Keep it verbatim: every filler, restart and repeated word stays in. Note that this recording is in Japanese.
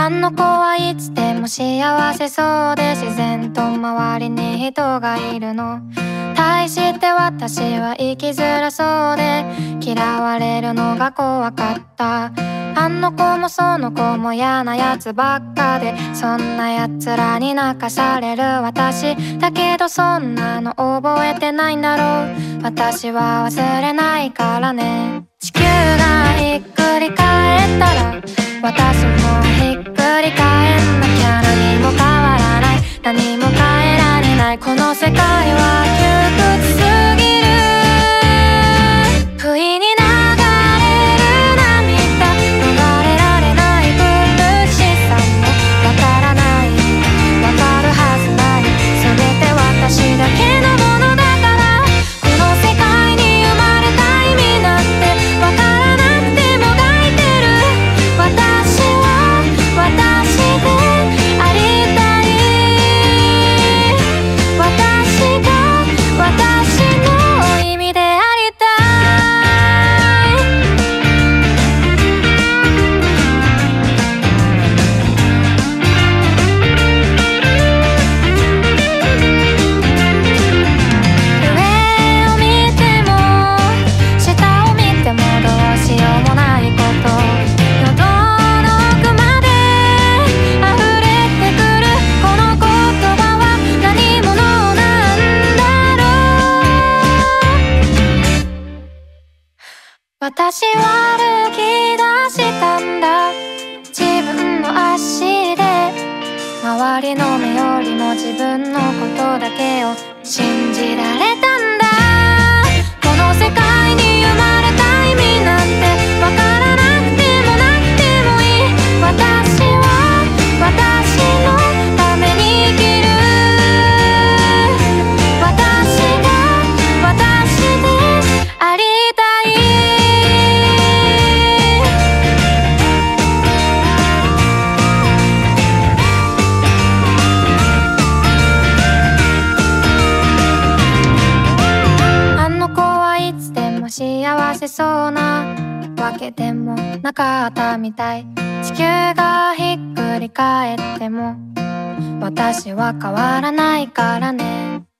あの子はいつでも幸せそうで自然と周りに人がいるの。対して私は生きづらそうで嫌われるのが怖かった。あの子もその子も嫌なやつばっかで、そんなやつらに泣かされる私だけど、そんなの覚えてないんだろう。私は忘れないからね。地球がひっくり返ったら私もひっくり返んなきゃ。何も変わらない、何も変えられない、この世界は窮屈すぎる。不意に流れる涙、逃れられない苦しさもわからない、わかるはずない、全て私だけのものだから。この世界に生まれた意味なんてわからなくてもがいてる。私は私でありたい、私が私の意味でありたい。上を見ても下を見てもどうしようもないこと、喉の奥まで溢れてくるこの言葉は何者なんだろう。私は歩き出したんだ、自分の足で。周りの目よりも自分のことだけを信じられたんだ。この世界に生まれた意味なんてわからなくてもなくてもいい。私は私のために生きる。私が私でありたい。あの子はいつでも幸せそうなわけでもなかったみたい。地球がひっくり返っても私は変わらないからね。